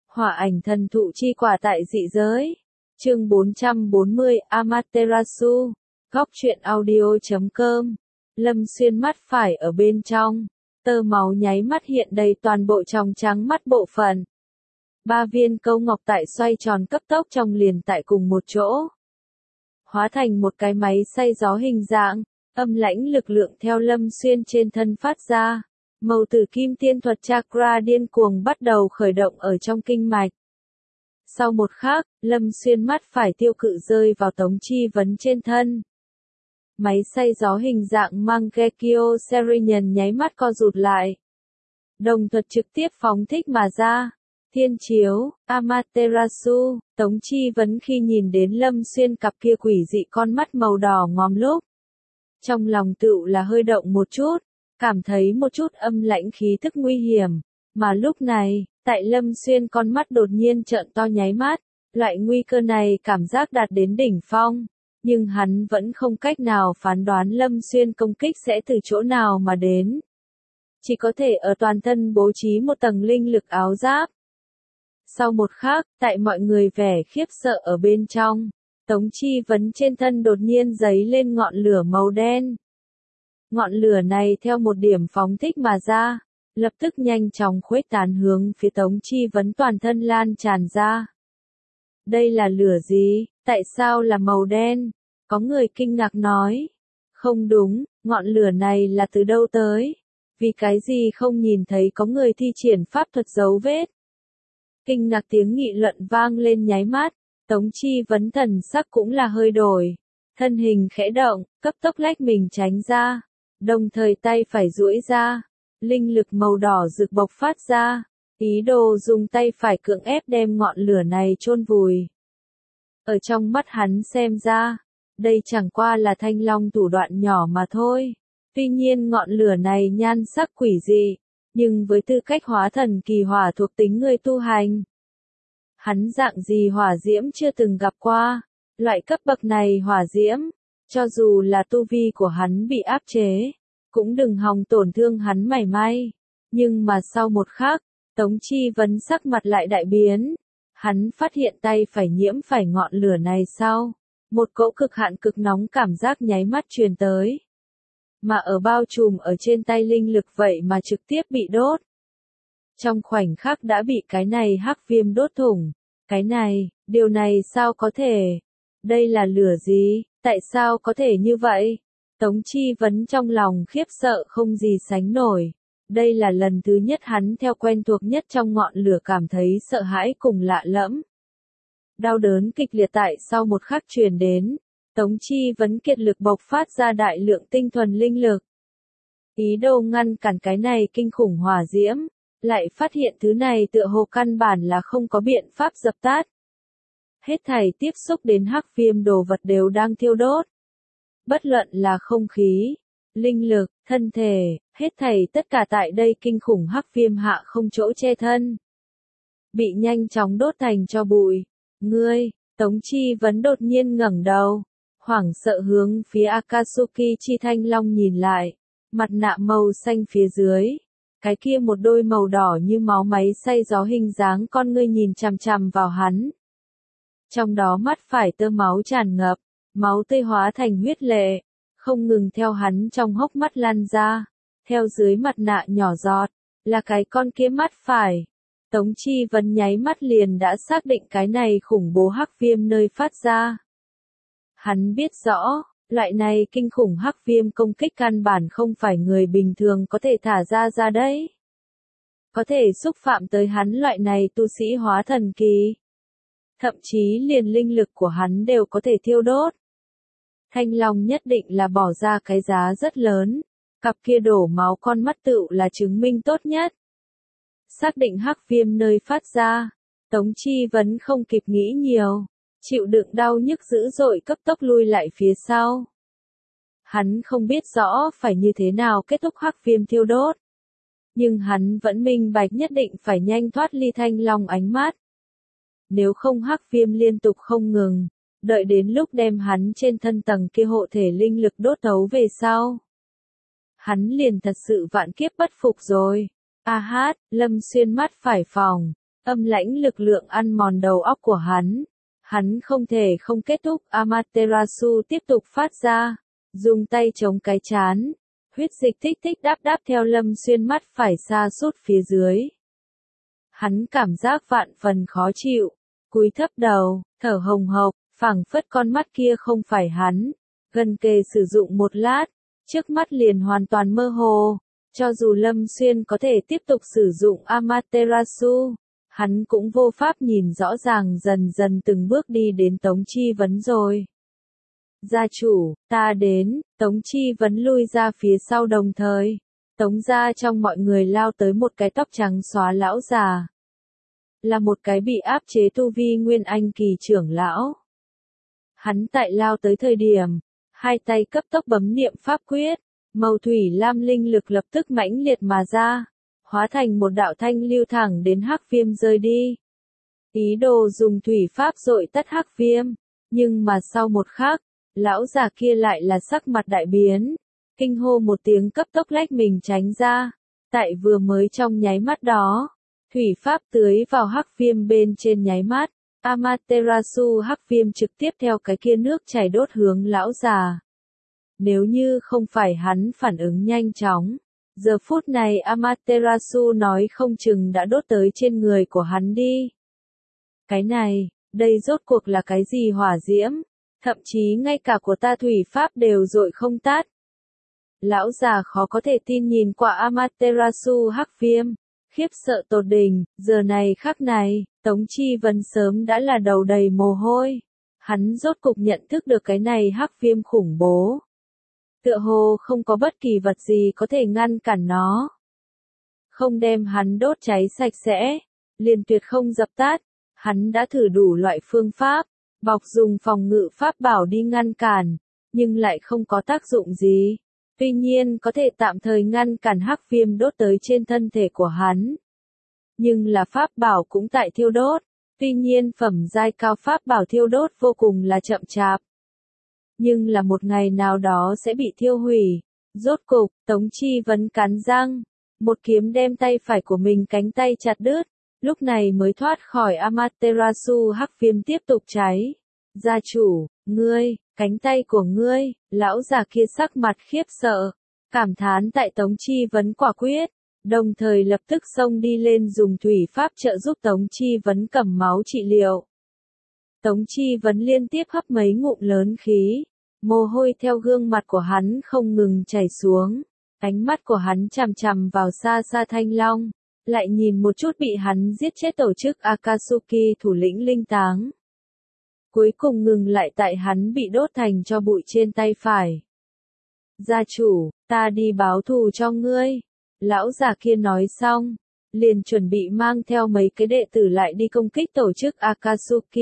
Hỏa ảnh thần thụ chi quả tại dị giới. Chương 440 Amaterasu. Góc truyện audio.com. Lâm Xuyên mắt phải ở bên trong. Tơ máu nháy mắt hiện đầy toàn bộ tròng trắng mắt bộ phận. 3 viên câu ngọc tại xoay tròn cấp tốc trong liền tại cùng một chỗ. Hóa thành một cái máy xay gió hình dạng, âm lãnh lực lượng theo Lâm Xuyên trên thân phát ra. Màu tử kim tiên thuật chakra điên cuồng bắt đầu khởi động ở trong kinh mạch. Sau một khắc, Lâm Xuyên mắt phải tiêu cự rơi vào Tống Chi Vấn trên thân. Máy xay gió hình dạng Mangekyo Serinian nháy mắt co rụt lại. Đồng thuật trực tiếp phóng thích mà ra. Thiên chiếu, Amaterasu, Tống Chi Vấn khi nhìn đến Lâm Xuyên cặp kia quỷ dị con mắt màu đỏ ngòm lúc. Trong lòng tựu là hơi động một chút, cảm thấy một chút âm lãnh khí tức nguy hiểm. Mà lúc này, tại Lâm Xuyên con mắt đột nhiên trợn to nháy mắt, loại nguy cơ này cảm giác đạt đến đỉnh phong. Nhưng hắn vẫn không cách nào phán đoán Lâm Xuyên công kích sẽ từ chỗ nào mà đến. Chỉ có thể ở toàn thân bố trí một tầng linh lực áo giáp. Sau một khắc, tại mọi người vẻ khiếp sợ ở bên trong, Tống Chi Vấn trên thân đột nhiên giấy lên ngọn lửa màu đen. Ngọn lửa này theo một điểm phóng thích mà ra, lập tức nhanh chóng khuếch tán hướng phía Tống Chi Vấn toàn thân lan tràn ra. Đây là lửa gì? Tại sao là màu đen? Có người kinh ngạc nói. Không đúng, ngọn lửa này là từ đâu tới? Vì cái gì không nhìn thấy có người thi triển pháp thuật dấu vết? Kinh ngạc tiếng nghị luận vang lên nháy mắt, Tống Chi Vấn thần sắc cũng là hơi đổi. Thân hình khẽ động, cấp tốc lách mình tránh ra, đồng thời tay phải duỗi ra, linh lực màu đỏ rực bộc phát ra, ý đồ dùng tay phải cưỡng ép đem ngọn lửa này chôn vùi. Ở trong mắt hắn xem ra, đây chẳng qua là thanh long thủ đoạn nhỏ mà thôi. Tuy nhiên ngọn lửa này nhan sắc quỷ dị, nhưng với tư cách hóa thần kỳ hỏa thuộc tính người tu hành, hắn dạng gì hỏa diễm chưa từng gặp qua. Loại cấp bậc này hỏa diễm, cho dù là tu vi của hắn bị áp chế, cũng đừng hòng tổn thương hắn mảy may. Nhưng mà sau một khắc, Tống Chi Vấn sắc mặt lại đại biến. Hắn phát hiện tay phải nhiễm phải ngọn lửa này sau. Một cỗ cực hạn cực nóng cảm giác nháy mắt truyền tới. Mà ở bao trùm ở trên tay linh lực vậy mà trực tiếp bị đốt. Trong khoảnh khắc đã bị cái này hắc viêm đốt thủng. Cái này, điều này sao có thể? Đây là lửa gì? Tại sao có thể như vậy? Tống Chi Vấn trong lòng khiếp sợ không gì sánh nổi. Đây là lần thứ nhất hắn theo quen thuộc nhất trong ngọn lửa cảm thấy sợ hãi cùng lạ lẫm. Đau đớn kịch liệt tại sau một khắc truyền đến, Tống Chi Vấn kiệt lực bộc phát ra đại lượng tinh thuần linh lực. Ý đồ ngăn cản cái này kinh khủng hỏa diễm, lại phát hiện thứ này tựa hồ căn bản là không có biện pháp dập tắt. Hết thảy tiếp xúc đến hắc viêm đồ vật đều đang thiêu đốt. Bất luận là không khí, linh lực, thân thể, hết thảy tất cả tại đây kinh khủng hắc viêm hạ không chỗ che thân. Bị nhanh chóng đốt thành tro bụi. Ngươi, Tống Chi Vấn đột nhiên ngẩng đầu, hoảng sợ hướng phía Akatsuki Chi Thanh Long nhìn lại, mặt nạ màu xanh phía dưới. Cái kia một đôi màu đỏ như máu máy xay gió hình dáng con ngươi nhìn chằm chằm vào hắn. Trong đó mắt phải tơ máu tràn ngập, máu tươi hóa thành huyết lệ, không ngừng theo hắn trong hốc mắt lan ra, theo dưới mặt nạ nhỏ giọt, là cái con kia mắt phải. Tống Chi Vấn nháy mắt liền đã xác định cái này khủng bố hắc viêm nơi phát ra. Hắn biết rõ, loại này kinh khủng hắc viêm công kích căn bản không phải người bình thường có thể thả ra đấy. Có thể xúc phạm tới hắn loại này tu sĩ hóa thần kỳ. Thậm chí liền linh lực của hắn đều có thể thiêu đốt. Thanh Long nhất định là bỏ ra cái giá rất lớn. Cặp kia đổ máu con mắt tựu là chứng minh tốt nhất. Xác định hắc viêm nơi phát ra, Tống Chi Vấn không kịp nghĩ nhiều, chịu đựng đau nhức dữ dội cấp tốc lui lại phía sau. Hắn không biết rõ phải như thế nào kết thúc hắc viêm thiêu đốt. Nhưng hắn vẫn minh bạch nhất định phải nhanh thoát ly Thanh Long ánh mắt. Nếu không hắc viêm liên tục không ngừng, đợi đến lúc đem hắn trên thân tầng kia hộ thể linh lực đốt thấu về sau. Hắn liền thật sự vạn kiếp bất phục rồi. A hát, Lâm Xuyên mắt phải phòng. Âm lãnh lực lượng ăn mòn đầu óc của hắn. Hắn không thể không kết thúc. Amaterasu tiếp tục phát ra, dùng tay chống cái trán. Huyết dịch thích thích đáp đáp theo Lâm Xuyên mắt phải sa sút phía dưới. Hắn cảm giác vạn phần khó chịu, cúi thấp đầu, thở hồng hộc, phảng phất con mắt kia không phải hắn. Gần kề sử dụng một lát, trước mắt liền hoàn toàn mơ hồ. Cho dù Lâm Xuyên có thể tiếp tục sử dụng Amaterasu, hắn cũng vô pháp nhìn rõ ràng, dần dần từng bước đi đến Tống Chi Vấn rồi. Gia chủ, ta đến. Tống Chi Vấn lui ra phía sau, đồng thời Tống gia trong mọi người lao tới một cái tóc trắng xóa lão già. Là một cái bị áp chế tu vi Nguyên Anh kỳ trưởng lão. Hắn tại lao tới thời điểm, hai tay cấp tốc bấm niệm pháp quyết, màu thủy lam linh lực lập tức mãnh liệt mà ra, hóa thành một đạo thanh lưu thẳng đến hắc viêm rơi đi. Ý đồ dùng thủy pháp dội tắt hắc viêm, nhưng mà sau một khắc, lão già kia lại là sắc mặt đại biến, kinh hô một tiếng cấp tốc lách mình tránh ra. Tại vừa mới trong nháy mắt đó, thủy pháp tưới vào hắc viêm bên trên nháy mắt, Amaterasu hắc viêm trực tiếp theo cái kia nước chảy đốt hướng lão già. Nếu như không phải hắn phản ứng nhanh chóng, giờ phút này Amaterasu nói không chừng đã đốt tới trên người của hắn đi. Cái này, đây rốt cuộc là cái gì hỏa diễm? Thậm chí ngay cả của ta thủy pháp đều dội không tắt. Lão già khó có thể tin nhìn qua Amaterasu hắc viêm, khiếp sợ tột đỉnh. Giờ này khắc này, Tống Chi Vấn sớm đã là đầu đầy mồ hôi. Hắn rốt cục nhận thức được cái này hắc viêm khủng bố. Tựa hồ không có bất kỳ vật gì có thể ngăn cản nó. Không đem hắn đốt cháy sạch sẽ, liền tuyệt không dập tắt. Hắn đã thử đủ loại phương pháp, bọc dùng phòng ngự pháp bảo đi ngăn cản, nhưng lại không có tác dụng gì. Tuy nhiên có thể tạm thời ngăn cản hắc viêm đốt tới trên thân thể của hắn. Nhưng là pháp bảo cũng tại thiêu đốt. Tuy nhiên phẩm giai cao pháp bảo thiêu đốt vô cùng là chậm chạp. Nhưng là một ngày nào đó sẽ bị thiêu hủy. Rốt cục, Tống Chi Vấn cắn răng, một kiếm đem tay phải của mình cánh tay chặt đứt, lúc này mới thoát khỏi Amaterasu hắc viêm tiếp tục cháy. Gia chủ, ngươi, cánh tay của ngươi. Lão già kia sắc mặt khiếp sợ, cảm thán tại Tống Chi Vấn quả quyết, đồng thời lập tức xông đi lên dùng thủy pháp trợ giúp Tống Chi Vấn cầm máu trị liệu. Tống Chi Vấn liên tiếp hấp mấy ngụm lớn khí, mồ hôi theo gương mặt của hắn không ngừng chảy xuống, ánh mắt của hắn chằm chằm vào xa xa Thanh Long, lại nhìn một chút bị hắn giết chết tổ chức Akatsuki thủ lĩnh linh táng. Cuối cùng ngừng lại tại hắn bị đốt thành tro bụi trên tay phải. Gia chủ, ta đi báo thù cho ngươi. Lão già kia nói xong, liền chuẩn bị mang theo mấy cái đệ tử lại đi công kích tổ chức Akatsuki.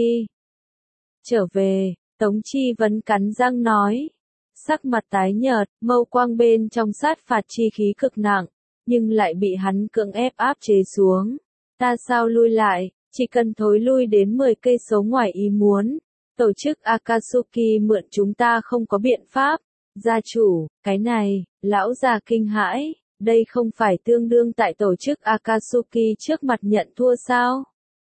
Trở về, Tống Chi Vấn cắn răng nói. Sắc mặt tái nhợt, mâu quang bên trong sát phạt chi khí cực nặng, nhưng lại bị hắn cưỡng ép áp chế xuống. Ta sao lui lại, chỉ cần thối lui đến 10 cây số ngoài ý muốn. Tổ chức Akatsuki mượn chúng ta không có biện pháp. Gia chủ, cái này, lão già kinh hãi, đây không phải tương đương tại tổ chức Akatsuki trước mặt nhận thua sao?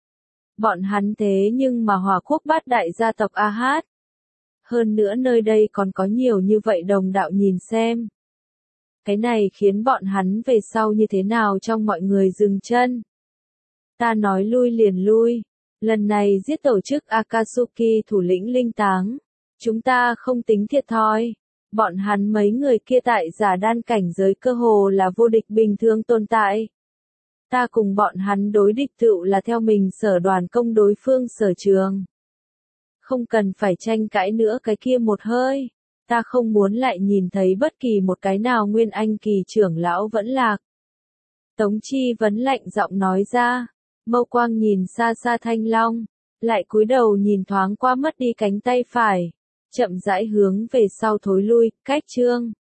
Bọn hắn thế nhưng mà Hỏa Quốc bát đại gia tộc AH. Hơn nữa nơi đây còn có nhiều như vậy đồng đạo nhìn xem. Cái này khiến bọn hắn về sau như thế nào trong mọi người dừng chân. Ta nói lui liền lui. Lần này giết tổ chức Akatsuki thủ lĩnh linh táng. Chúng ta không tính thiệt thòi. Bọn hắn mấy người kia tại giả đan cảnh giới cơ hồ là vô địch bình thường tồn tại. Ta cùng bọn hắn đối địch tựu là theo mình sở đoàn công đối phương sở trường. Không cần phải tranh cãi nữa cái kia một hơi. Ta không muốn lại nhìn thấy bất kỳ một cái nào Nguyên Anh kỳ trưởng lão vẫn lạc. Tống Chi Vấn lạnh giọng nói ra. Mâu quang nhìn xa xa Thanh Long, lại cúi đầu nhìn thoáng qua mất đi cánh tay phải, chậm rãi hướng về sau thối lui. Cách chương